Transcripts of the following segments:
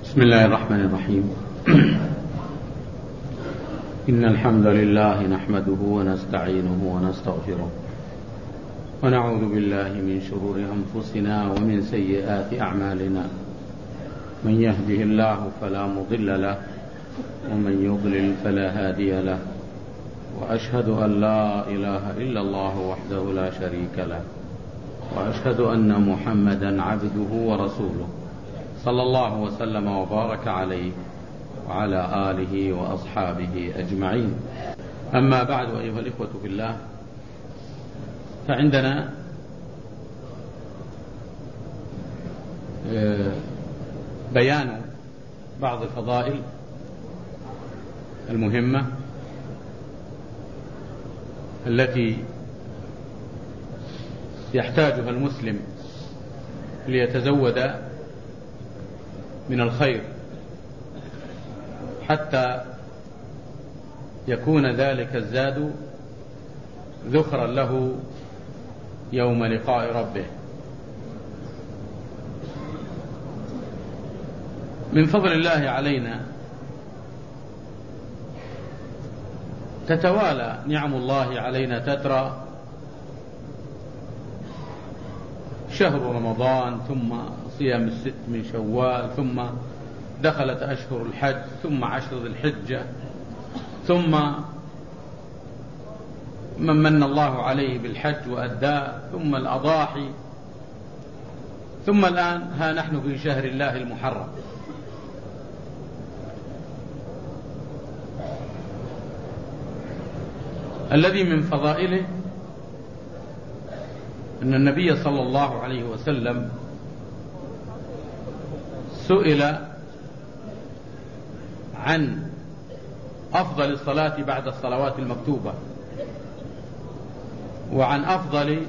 بسم الله الرحمن الرحيم. إن الحمد لله نحمده ونستعينه ونستغفره ونعوذ بالله من شرور أنفسنا ومن سيئات أعمالنا. من يهده الله فلا مضل له ومن يضلل فلا هادي له، وأشهد أن لا إله إلا الله وحده لا شريك له، وأشهد أن محمدا عبده ورسوله صلى الله وسلم وبارك عليه وعلى آله وأصحابه أجمعين. أما بعد، أيها الإخوة في الله، فعندنا بيان بعض الفضائل المهمة التي يحتاجها المسلم ليتزود من الخير حتى يكون ذلك الزاد ذخرا له يوم لقاء ربه. من فضل الله علينا تتوالى نعم الله علينا تترى: شهر رمضان، ثم صيام الست من شوال، ثم دخلت أشهر الحج، ثم 10 ذي الحجة، ثم من من الله عليه بالحج وأداه، ثم الأضاحي، ثم الآن ها نحن في شهر الله المحرم. الذي من فضائله أن النبي صلى الله عليه وسلم سئل عن أفضل الصلاة بعد الصلوات المكتوبة، وعن أفضل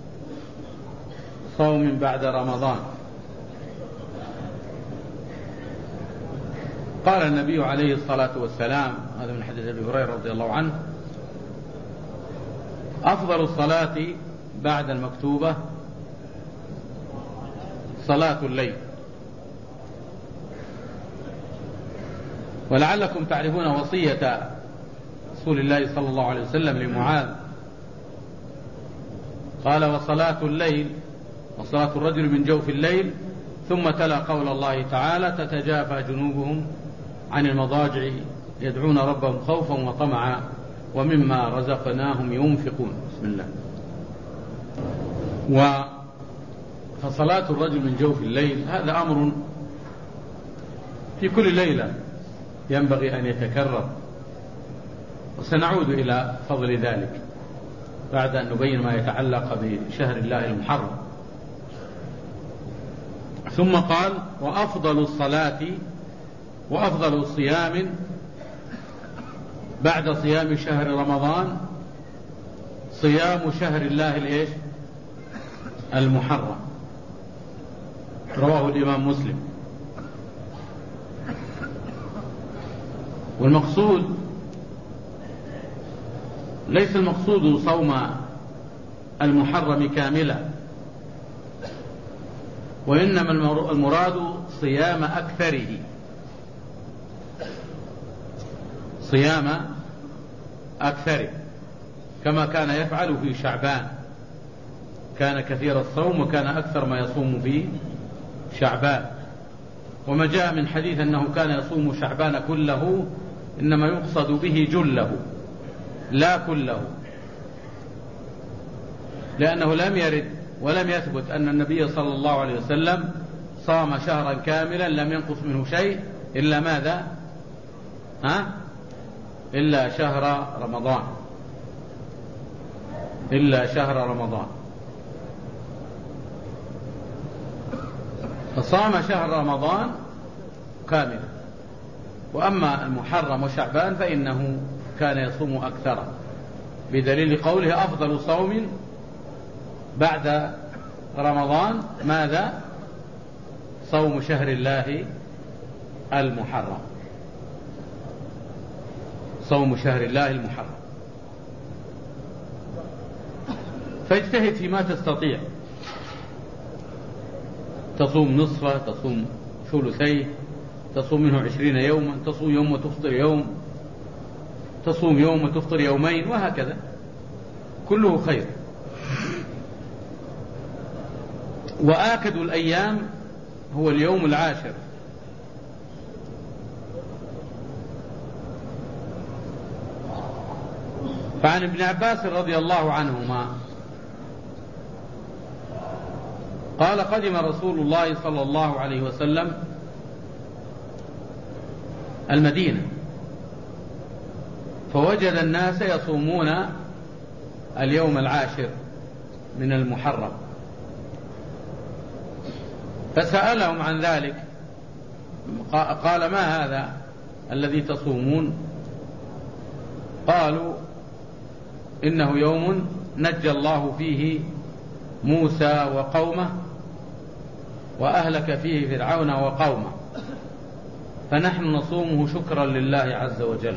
صوم بعد رمضان. قال النبي عليه الصلاة والسلام، هذا من حديث أبي هريرة رضي الله عنه: أفضل الصلاة بعد المكتوبة صلاة الليل. ولعلكم تعرفون وصية رسول الله صلى الله عليه وسلم لمعاذ، قال: وصلاة الليل وصلاة الرجل من جوف الليل، ثم تلا قول الله تعالى: تتجافى جنوبهم عن المضاجع يدعون ربهم خوفا وطمعا ومما رزقناهم ينفقون. بسم الله. فصلاة الرجل من جوف الليل هذا أمر في كل ليلة ينبغي أن يتكرر، وسنعود إلى فضل ذلك بعد أن نبين ما يتعلق بشهر الله المحرم. ثم قال: وأفضل الصلاة وأفضل صيام بعد صيام شهر رمضان صيام شهر الله المحرم. رواه الإمام مسلم. والمقصود ليس المقصود صوم المحرم كاملا، وإنما المراد صيام أكثره، صيام أكثره، كما كان يفعل في شعبان. كان كثير الصوم وكان أكثر ما يصوم في شعبان. وما جاء من حديث أنه كان يصوم شعبان كله إنما يقصد به جله لا كله، لأنه لم يرد ولم يثبت أن النبي صلى الله عليه وسلم صام شهرا كاملا لم ينقص منه شيء إلا ماذا؟ إلا شهر رمضان، إلا شهر رمضان. فصام شهر رمضان كاملا. وأما المحرم وشعبان فإنه كان يصوم أكثر، بدليل قوله: أفضل صوم بعد رمضان ماذا؟ صوم شهر الله المحرم، صوم شهر الله المحرم. فاجتهد فيما تستطيع، تصوم نصفه، تصوم ثلثيه، تصوم منه 20 يوما، تصوم يوم وتفطر يوم، تصوم يوم وتفطر يومين، وهكذا كله خير. وآكد الأيام هو اليوم العاشر. فعن ابن عباس رضي الله عنهما قال قدم رسول الله صلى الله عليه وسلم المدينة فوجد الناس يصومون اليوم العاشر من المحرم، فسألهم عن ذلك، قال ما هذا الذي تصومون؟ قالوا إنه يوم نجى الله فيه موسى وقومه وأهلك فيه فرعون وقومه، فنحن نصومه شكرا لله عز وجل.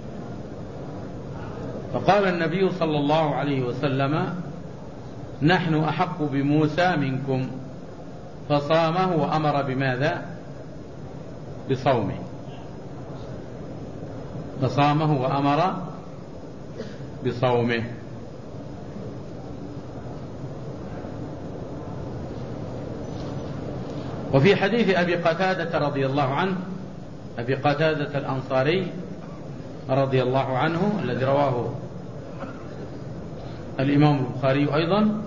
فقال النبي صلى الله عليه وسلم نحن أحق بموسى منكم، فصامه وأمر بماذا؟ بصومه، فصامه وأمر بصومه. وفي حديث أبي قتادة رضي الله عنه، أبي قتادة الأنصاري رضي الله عنه الذي رواه الإمام البخاري أيضا،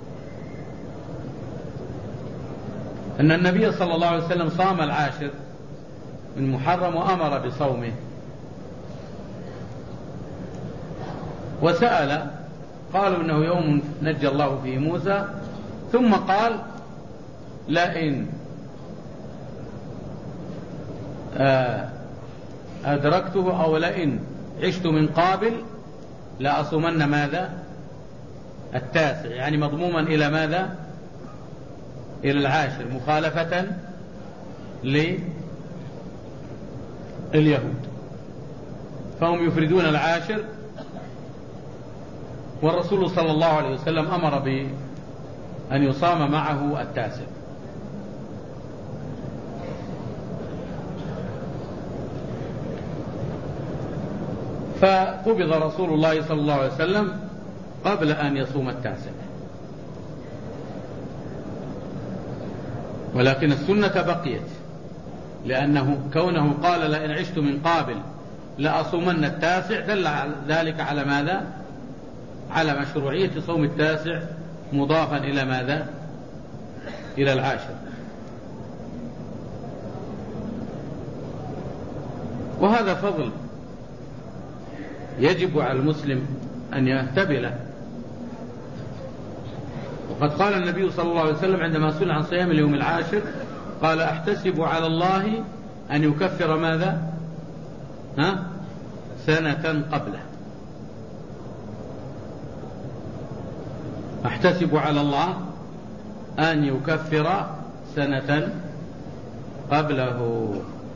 أن النبي صلى الله عليه وسلم صام العاشر من محرم وأمر بصومه. وسأل، قالوا إنه يوم نجى الله فيه موسى، ثم قال لئن أدركته أو لئن عشت من قابل لأصومن ماذا؟ التاسع، يعني مضموما إلى ماذا؟ إلى العاشر، مخالفة لليهود، فهم يفردون العاشر، والرسول صلى الله عليه وسلم أمر بأن يصام معه التاسع. فقبض رسول الله صلى الله عليه وسلم قبل أن يصوم التاسع، ولكن السنة بقيت، لأنه كونه قال لئن عشت من قابل لأصومن التاسع دل ذلك على ماذا؟ على مشروعية صوم التاسع مضافا إلى ماذا؟ إلى العاشر. وهذا فضل يجب على المسلم أن يهتبي له. وقد قال النبي صلى الله عليه وسلم عندما سئل عن صيام اليوم العاشر قال أحتسب على الله أن يكفر ماذا؟ سنة قبله. أحتسب على الله أن يكفر سنة قبله.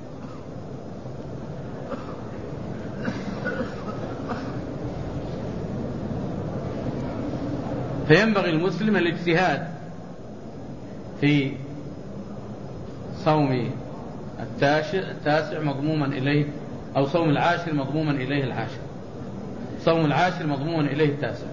فينبغي المسلم الاجتهاد في صوم التاسع مضموما إليه، أو صوم العاشر مضموما إليه العاشر، صوم العاشر مضموما إليه التاسع.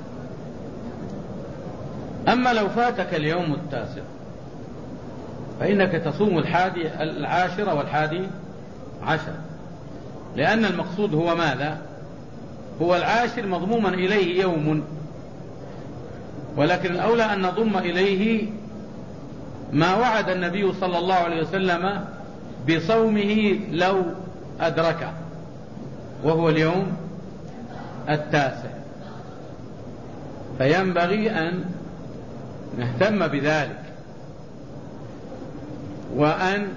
أما لو فاتك اليوم التاسع فإنك تصوم العاشر والحادي عشر، لأن المقصود هو ماذا؟ هو العاشر مضموما إليه يوم، ولكن الأولى أن نضم إليه ما وعد النبي صلى الله عليه وسلم بصومه لو أدركه، وهو اليوم التاسع. فينبغي أن نهتم بذلك، وأن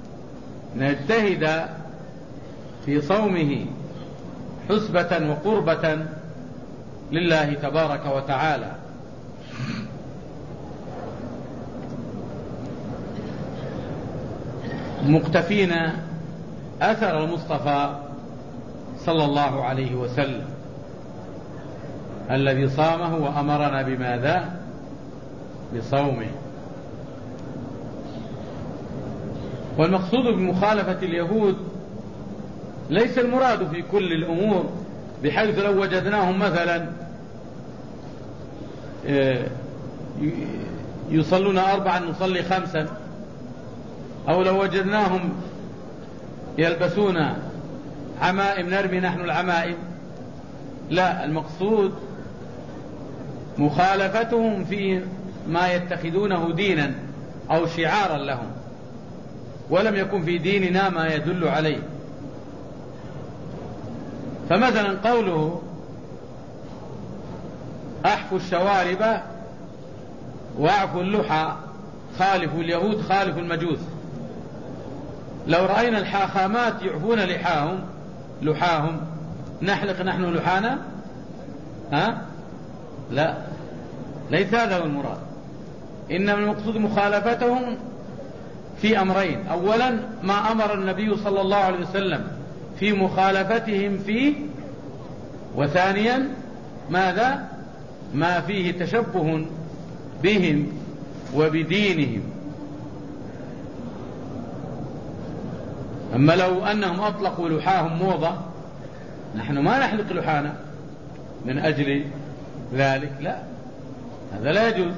نجتهد في صومه حسبة وقربة لله تبارك وتعالى. مقتفين أثر المصطفى صلى الله عليه وسلم الذي صامه وأمرنا بماذا؟ بصومه. والمقصود بمخالفة اليهود ليس المراد في كل الأمور، بحيث لو وجدناهم مثلا يصلون 4 نصلي 5، أو لو وجدناهم يلبسون عمائم نرمي نحن العمائم. لا، المقصود مخالفتهم في ما يتخذونه دينا أو شعارا لهم، ولم يكن في ديننا ما يدل عليه. فمثلا قوله أحفوا الشوارب واعفوا اللحى، خالفوا اليهود خالفوا المجوس. لو رأينا الحاخامات يعفون لحاهم نحلق نحن لحانا؟ لا، ليس هذا هو المراد. إنما المقصود مخالفتهم في أمرين: أولا ما أمر النبي صلى الله عليه وسلم في مخالفتهم فيه، وثانيا ماذا؟ ما فيه تشبه بهم وبدينهم. أما لو أنهم أطلقوا لحاهم موضة، نحن ما نحلق لحانا من أجل ذلك، لا، هذا لا يجوز.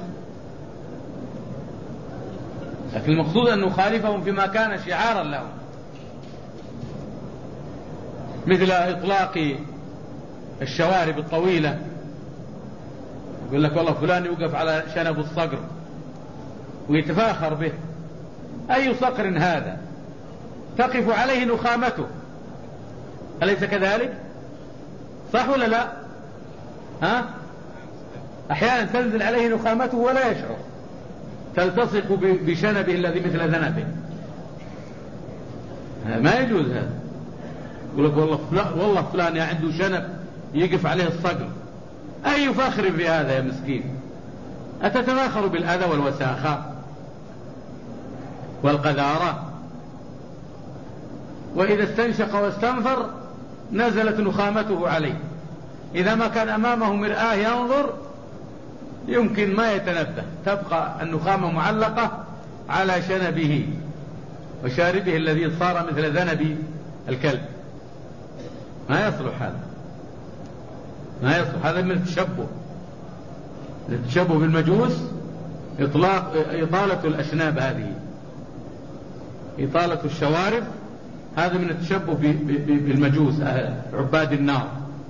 لكن المقصود أن نخالفهم فيما كان شعارا لهم، مثل إطلاق الشوارب الطويلة، يقول لك والله فلان يوقف على شنب الصقر ويتفاخر به. أي صقر هذا؟ تقف عليه نخامته، أليس كذلك؟ صح ولا لا؟ أحيانا تنزل عليه نخامته ولا يشعر، تلتصق بشنبه الذي مثل ذنبه. ما يجوز هذا. يقول لك والله فلان عنده شنب يقف عليه الصقر. أي فخر بهذا يا مسكين؟ أتتفاخر بالأذى والوساخة والقذارة؟ وإذا استنشق واستنفر نزلت نخامته عليه. إذا ما كان أمامه مرآة ينظر يمكن ما يتنبه، تبقى النخامة معلقة على شنبه وشاربه الذي صار مثل ذنب الكلب. ما يصلح هذا، ما يصلح. هذا من التشبه بالمجوس. إطالة الأشناب، هذه إطالة الشوارب، هذا من التشبه بالمجوس عباد النار.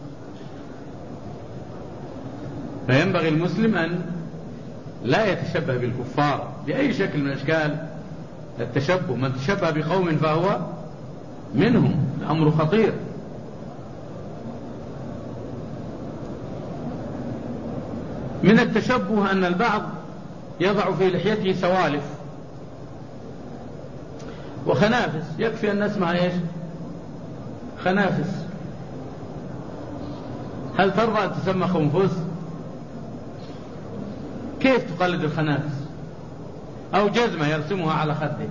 فينبغي المسلم أن لا يتشبه بالكفار بأي شكل من أشكال التشبه. من تشبه بقوم فهو منهم، الأمر خطير. من التشبه أن البعض يضع في لحيته سوالف وخنافس. يكفي أن نسمع إيش؟ خنافس. هل ترضى أن تسمى خنفس؟ كيف تقلد الخنافس؟ أو جزمة يرسمها على خده،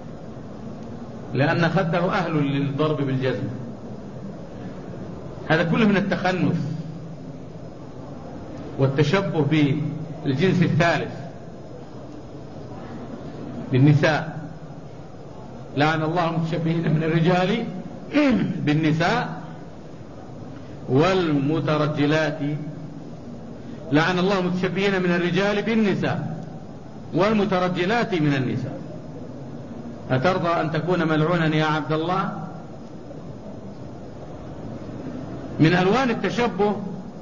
لأن خده أهل للضرب بالجزمة. هذا كله من التخنث والتشبه بالجنس الثالث، بالنساء. لعن الله المتشبهين من الرجال بالنساء والمترجلات. لعن الله المتشبهين من الرجال بالنساء والمترجلات من النساء. أترضى أن تكون ملعونا يا عبد الله؟ من ألوان التشبه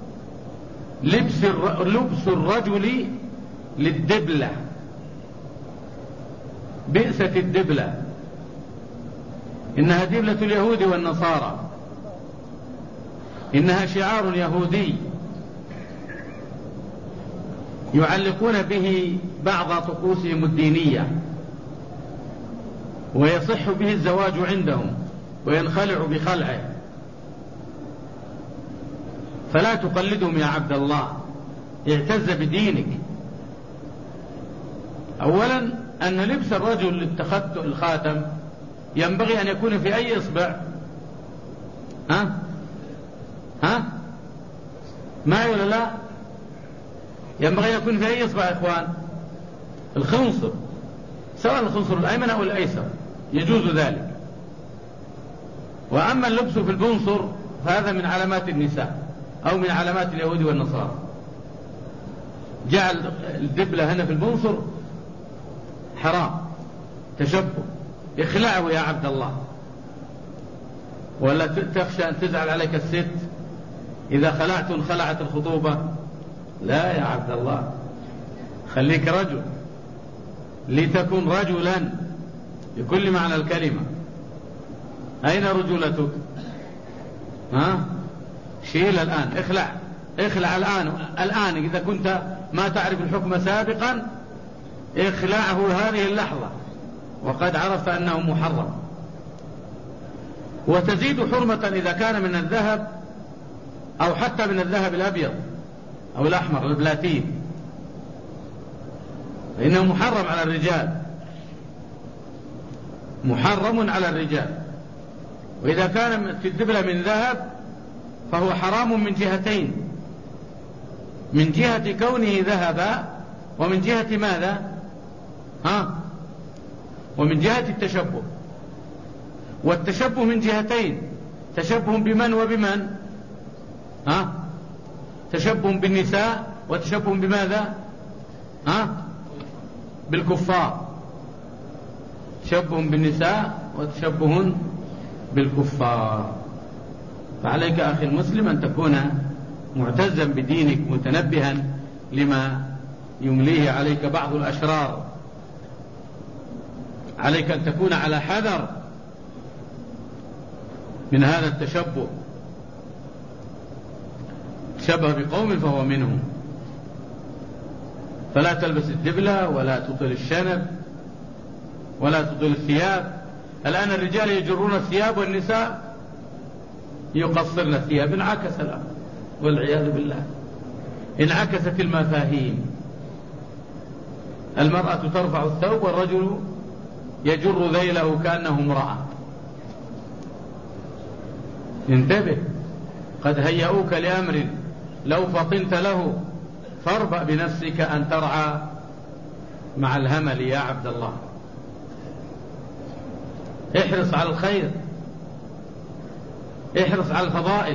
لبس الرجل للدبلة. بئست الدبلة، إنها دبلة اليهود والنصارى، إنها شعار يهودي يعلقون به بعض طقوسهم الدينية، ويصح به الزواج عندهم وينخلع بخلعه. فلا تقلدهم يا عبد الله، اعتز بدينك. أولا أن لبس الرجل الخاتم ينبغي أن يكون في أي إصبع؟ معي ولا لا؟ ينبغي أن يكون في أي إصبع يا إخوان؟ الخنصر، سواء الخنصر الأيمن أو الأيسر. يجوز ذلك. وأما اللبس في البنصر فهذا من علامات النساء أو من علامات اليهود والنصارى. جعل الدبلة هنا في البنصر حرام، تشبه. اخلعه يا عبد الله، ولا تخشى أن تزعل عليك الست إذا خلعت انخلعت الخطوبة؟ لا يا عبد الله، خليك رجل لتكن رجلا بكل معنى الكلمة. أين رجولتك؟ شيل الآن، اخلع الآن إذا كنت ما تعرف الحكم سابقا اخلعه هذه اللحظة وقد عرفت أنه محرم. وتزيد حرمة إذا كان من الذهب أو حتى من الذهب الأبيض أو الأحمر البلاتين، فإنه محرم على الرجال، محرم على الرجال. وإذا كان في الدبلة من ذهب فهو حرام من جهتين، من جهة كونه ذهبا ومن جهة ماذا؟ ومن جهة التشبه. والتشبه من جهتين، تشبه بمن وبمن؟ تشبه بالنساء وتشبه بماذا؟ بالكفار. تشبه بالنساء وتشبه بالكفار. فعليك أخي المسلم أن تكون معتزا بدينك متنبها لما يمليه عليك بعض الأشرار. عليك أن تكون على حذر من هذا التشبه. تشبه بقوم فهو منهم. فلا تلبس الدبلة ولا تطل الشنب ولا تطل الثياب. الآن الرجال يجرون الثياب والنساء يقصرن الثياب. انعكس الأمر والعياذ بالله، انعكست المفاهيم. المرأة ترفع الثوب والرجل يجر ذيله كأنه امرأة. انتبه، قد هيئوك لأمر لو فطنت له فاربأ بنفسك أن ترعى مع الهمل يا عبد الله. احرص على الخير، احرص على الفضائل.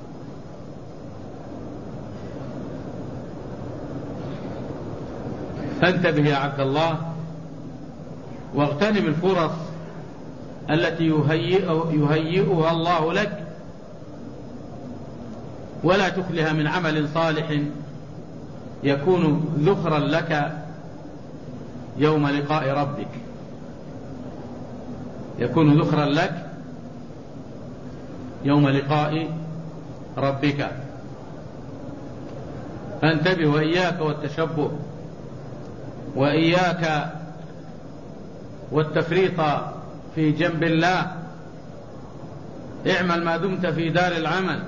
فانتبه يا عبد الله واغتنم الفرص التي يهيئها الله لك، ولا تخلها من عمل صالح يكون ذخرا لك يوم لقاء ربك، يكون ذخرا لك يوم لقاء ربك. فانتبه، وإياك والتشبه، وإياك والتفريط في جنب الله. اعمل ما دمت في دار العمل.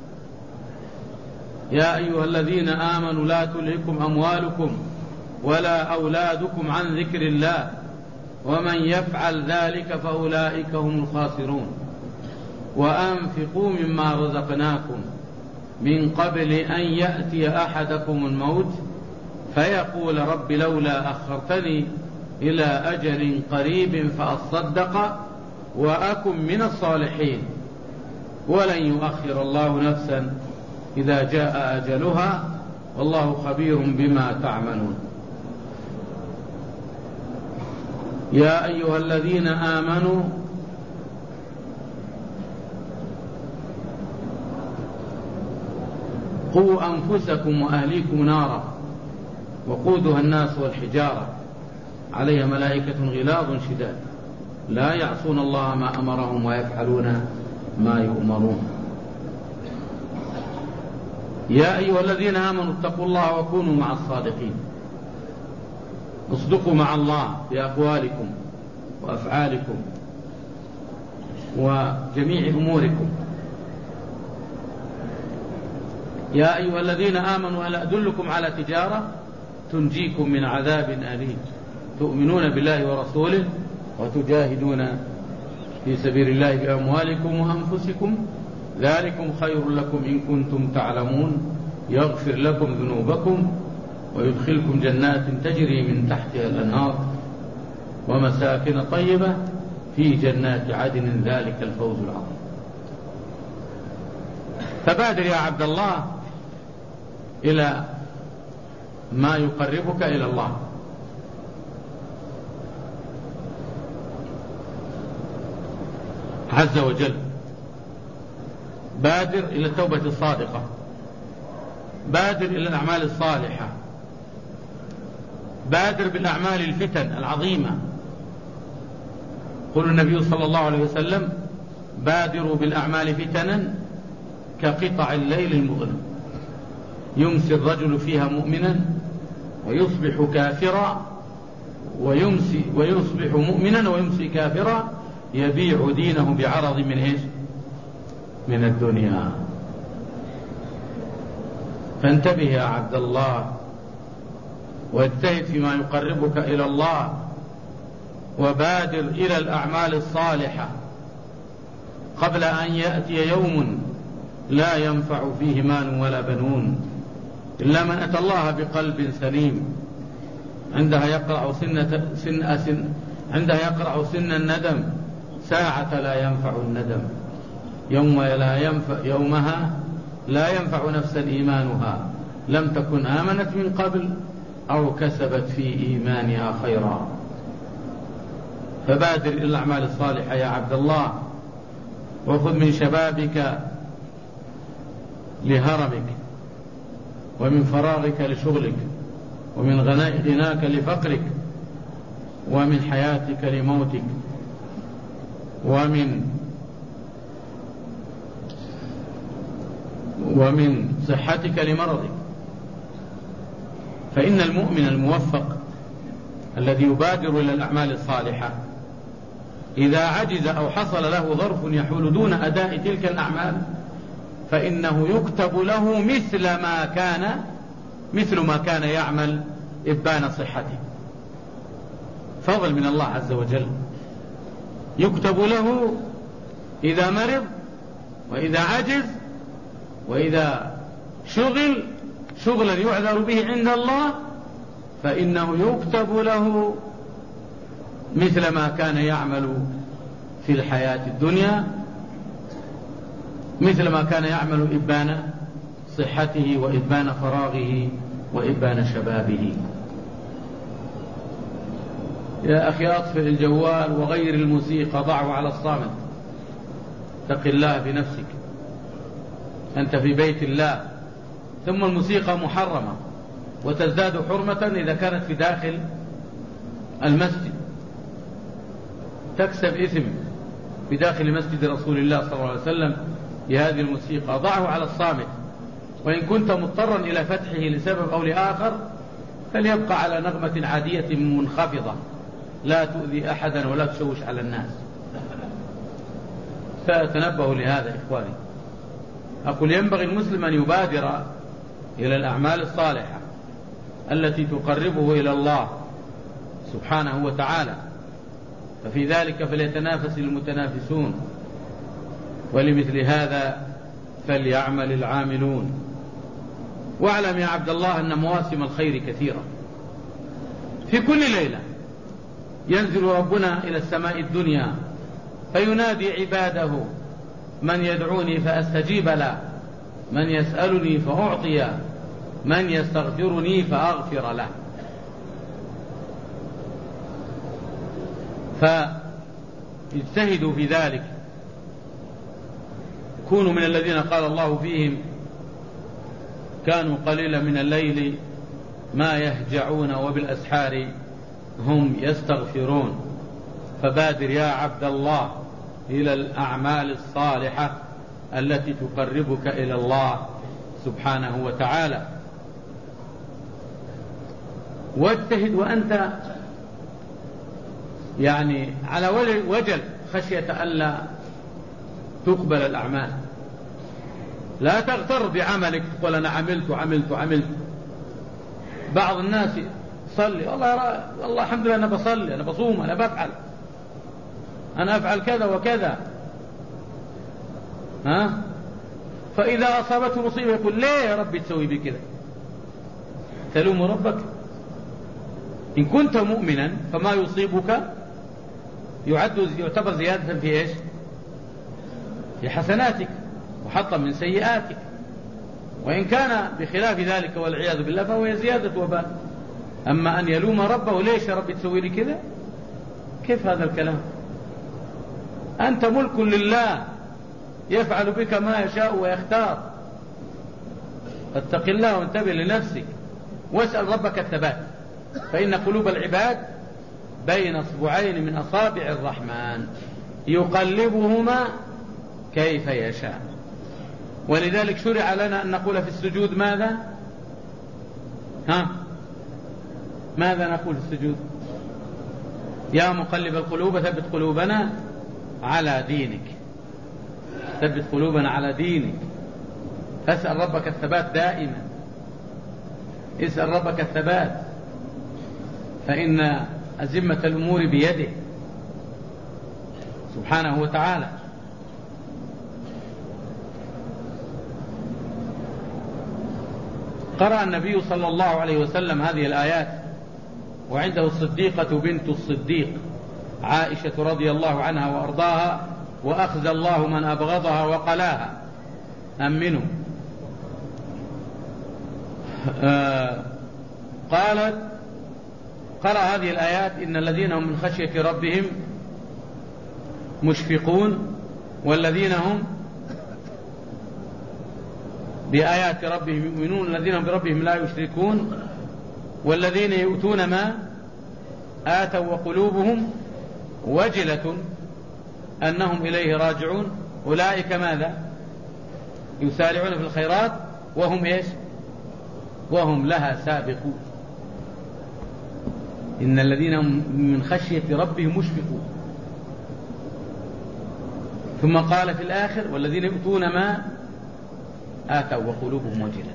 يا أيها الذين آمنوا لا تلهكم أموالكم ولا أولادكم عن ذكر الله ومن يفعل ذلك فأولئك هم الخاسرون. وأنفقوا مما رزقناكم من قبل أن يأتي أحدكم الموت فيقول رب لولا أخرتني إلى أجل قريب فأصدق وأكن من الصالحين ولن يؤخر الله نفسا إذا جاء أجلها والله خبير بما تعملون. يا أيها الذين آمنوا قوا أنفسكم وأهليكم نارا وقودها الناس والحجارة عليها ملائكة غلاظ شداد لا يعصون الله ما أمرهم ويفعلون ما يؤمرون. يا أيها الذين آمنوا اتقوا الله وكونوا مع الصادقين. اصدقوا مع الله في أقوالكم وأفعالكم وجميع أموركم. يا أيها الذين آمنوا ألا أدلكم على تجارة تنجيكم من عذاب أليم تؤمنون بالله ورسوله وتجاهدون في سبيل الله بأموالكم وأنفسكم ذلكم خير لكم إن كنتم تعلمون يغفر لكم ذنوبكم ويدخلكم جنات تجري من تحتها الأنهار ومساكن طيبة في جنات عدن، ذلك الفوز العظيم. فبادر يا عبد الله إلى ما يقربك إلى الله. عز وجل. بادر إلى التوبة الصادقة، بادر إلى الأعمال الصالحة، بادر بالأعمال الفتن العظيمة. قال النبي صلى الله عليه وسلم: بادروا بالأعمال فتنا كقطع الليل المظلم، يمسي الرجل فيها مؤمنا ويصبح كافرا، ويصبح مؤمنا ويمسي كافرا، يبيع دينه بعرض من إيش؟ من الدنيا. فانتبه يا عبد الله، واجتهد فيما يقربك إلى الله، وبادر إلى الأعمال الصالحة قبل أن يأتي يوم لا ينفع فيه مال ولا بنون إلا من أتى الله بقلب سليم. عندها يقرع سن الندم، ساعة لا ينفع الندم، يومها لا ينفع نفسا إيمانها لم تكن آمنت من قبل أو كسبت في إيمانها خيرا. فبادر إلى الأعمال الصالحة يا عبد الله، وخذ من شبابك لهرمك، ومن فراغك لشغلك، ومن غناك لفقرك، ومن حياتك لموتك، ومن صحتك لمرضك. فإن المؤمن الموفق الذي يبادر إلى الأعمال الصالحة إذا عجز أو حصل له ظرف يحول دون أداء تلك الأعمال فإنه يكتب له مثل ما كان يعمل إبان صحته. فضل من الله عز وجل. يكتب له إذا مرض، وإذا عجز، وإذا شغلا يعذر به عند الله، فإنه يكتب له مثل ما كان يعمل في الحياة الدنيا، مثل ما كان يعمل إبان صحته وإبان فراغه وإبان شبابه. يا أخي أطفئ الجوال وغير الموسيقى، ضعه على الصامت، اتق الله بنفسك، أنت في بيت الله. ثم الموسيقى محرمة، وتزداد حرمة إذا كانت في داخل المسجد، تكسب إثم في داخل مسجد رسول الله صلى الله عليه وسلم بهذه الموسيقى. ضعه على الصامت، وإن كنت مضطرا إلى فتحه لسبب أو لآخر فليبقى على نغمة عادية منخفضة لا تؤذي أحدا ولا تشوش على الناس. فتنبهوا لهذا إخواني. أقول ينبغي المسلم أن يبادر إلى الأعمال الصالحة التي تقربه إلى الله سبحانه وتعالى، ففي ذلك فليتنافس المتنافسون، ولمثل هذا فليعمل العاملون. واعلم يا عبد الله أن مواسم الخير كثيرة. في كل ليلة ينزل ربنا إلى السماء الدنيا فينادي عباده: من يدعوني فأستجيب له، من يسألني فأعطي، من يستغفرني فأغفر له. فاجتهدوا في ذلك، كونوا من الذين قال الله فيهم: كانوا قليلا من الليل ما يهجعون وبالأسحار هم يستغفرون. فبادر يا عبد الله إلى الأعمال الصالحة التي تقربك إلى الله سبحانه وتعالى. واجتهد وأنت يعني على وجل خشية ألا تقبل الأعمال. لا تغتر بعملك تقول أنا عملت. بعض الناس صلي، والله الحمد لله أنا بصلي، أنا بصوم، أنا بفعل، أنا أفعل كذا وكذا، فإذا أصابته مصيبة يقول: ليه يا ربي تسوي بي كذا؟ تلوم ربك. إن كنت مؤمنا فما يصيبك يعتبر زيادة في إيش؟ في حسناتك وحطا من سيئاتك، وإن كان بخلاف ذلك والعياذ بالله فهو زيادة وبال. أما أن يلوم ربه ليش يا رب تسوي لي كذا؟ كيف هذا الكلام؟ أنت ملك لله يفعل بك ما يشاء ويختار، فاتق الله وانتبه لنفسك واسأل ربك الثبات، فإن قلوب العباد بين اصبعين من أصابع الرحمن يقلبهما كيف يشاء. ولذلك شرع لنا أن نقول في السجود ماذا؟ ماذا نقول في السجود؟ يا مقلب القلوب ثبت قلوبنا على دينك، ثبت قلوبنا على دينك. فاسأل ربك الثبات دائما، اسأل ربك الثبات، فإن أزمة الأمور بيده سبحانه وتعالى. قرأ النبي صلى الله عليه وسلم هذه الآيات وعنده الصديقة بنت الصديق عائشة رضي الله عنها وأرضاها، وأخزى الله من أبغضها وقلاها. أمنوا. قالت قرأ هذه الآيات: إن الذين هم من خشية ربهم مشفقون، والذين هم بآيات ربهم يؤمنون، الذين هم بربهم لا يشركون، والذين يؤتون ما آتوا وقلوبهم وجلة أنهم إليه راجعون، أولئك ماذا؟ يسارعون في الخيرات وهم إيش؟ وهم لها سابقون. إن الذين هم من خشية ربهم مشفقون. ثم قال في الآخر: والذين يؤتون ما آتوا وقلوبهم وجلة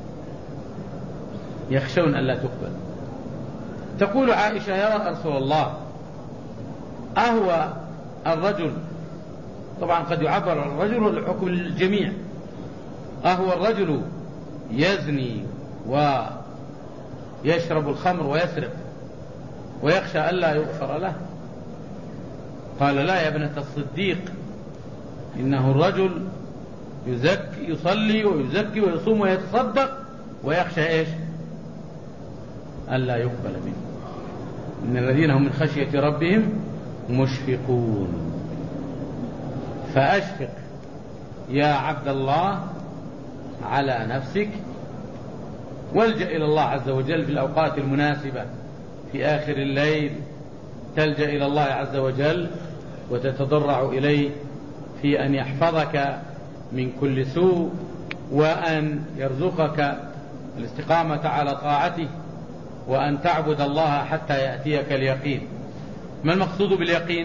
يخشون ألا تقبل. تقول عائشة: يا رسول الله، أهو الرجل، طبعا قد يعبر عن الرجل والحكم للجميع، أهو الرجل يزني ويشرب الخمر ويسرق ويخشى ألا يغفر له؟ قال: لا يا ابنة الصديق، إنه الرجل يصلي ويزكي ويصوم ويتصدق ويخشى إيش؟ ألا يقبل منه. إن الذين هم من خشية ربهم مشفقون. فأشفق يا عبد الله على نفسك، والجأ إلى الله عز وجل في الأوقات المناسبة، في آخر الليل تلجأ إلى الله عز وجل وتتضرع إليه في أن يحفظك من كل سوء، وأن يرزقك الاستقامة على طاعته، وأن تعبد الله حتى يأتيك اليقين. ما المقصود باليقين؟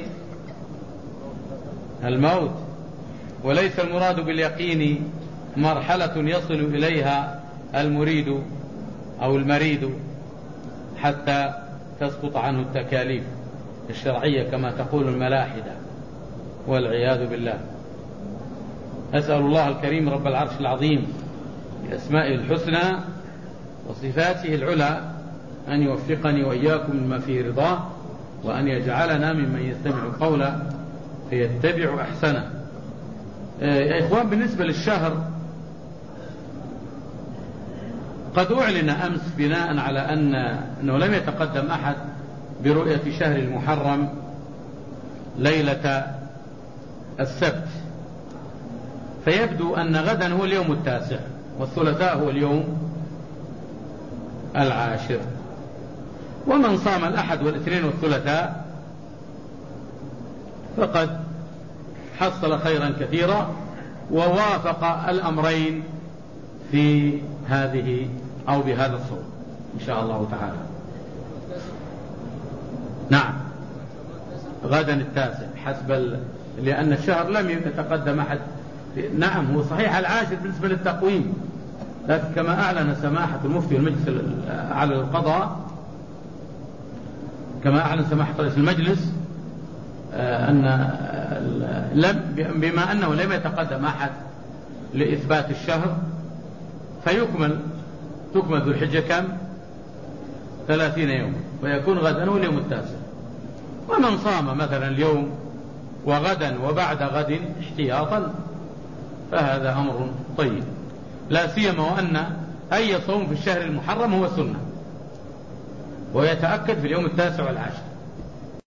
الموت. وليس المراد باليقين مرحلة يصل إليها المريد أو المريد حتى تسقط عنه التكاليف الشرعية كما تقول الملاحدة، والعياذ بالله. أسأل الله الكريم رب العرش العظيم بأسمائه الحسنى وصفاته العلى أن يوفقني وإياكم مما فيه رضاه، وأن يجعلنا ممن يستمع القول فيتبع أحسنه. يا إخوان، بالنسبة للشهر، قد أعلن أمس بناء على أنه لم يتقدم أحد برؤية شهر المحرم ليلة السبت، فيبدو أن غدا هو اليوم 9 والثلاثاء هو اليوم 10. ومن صام الأحد والاثنين والثلاثاء فقد حصل خيرا كثيرا ووافق الأمرين في هذه أو بهذا الصوم إن شاء الله تعالى. نعم، غدا 9 حسب لأن الشهر لم يتقدم أحد. نعم، هو صحيح 10 بالنسبة للتقويم، لكن كما أعلن سماحة المفتي والمجلس على القضاء، كما أعلن سماحة رئيس المجلس أن بما أنه لم يتقدم أحد لإثبات الشهر تكمل ذو الحجة كم؟ 30 يوم، ويكون غدا هو اليوم 9. ومن صام مثلا اليوم وغدا وبعد غد احتياطا فهذا أمر طيب، لا سيما وأن أي صوم في الشهر المحرم هو سنة، ويتأكد في اليوم 9 والعاشر.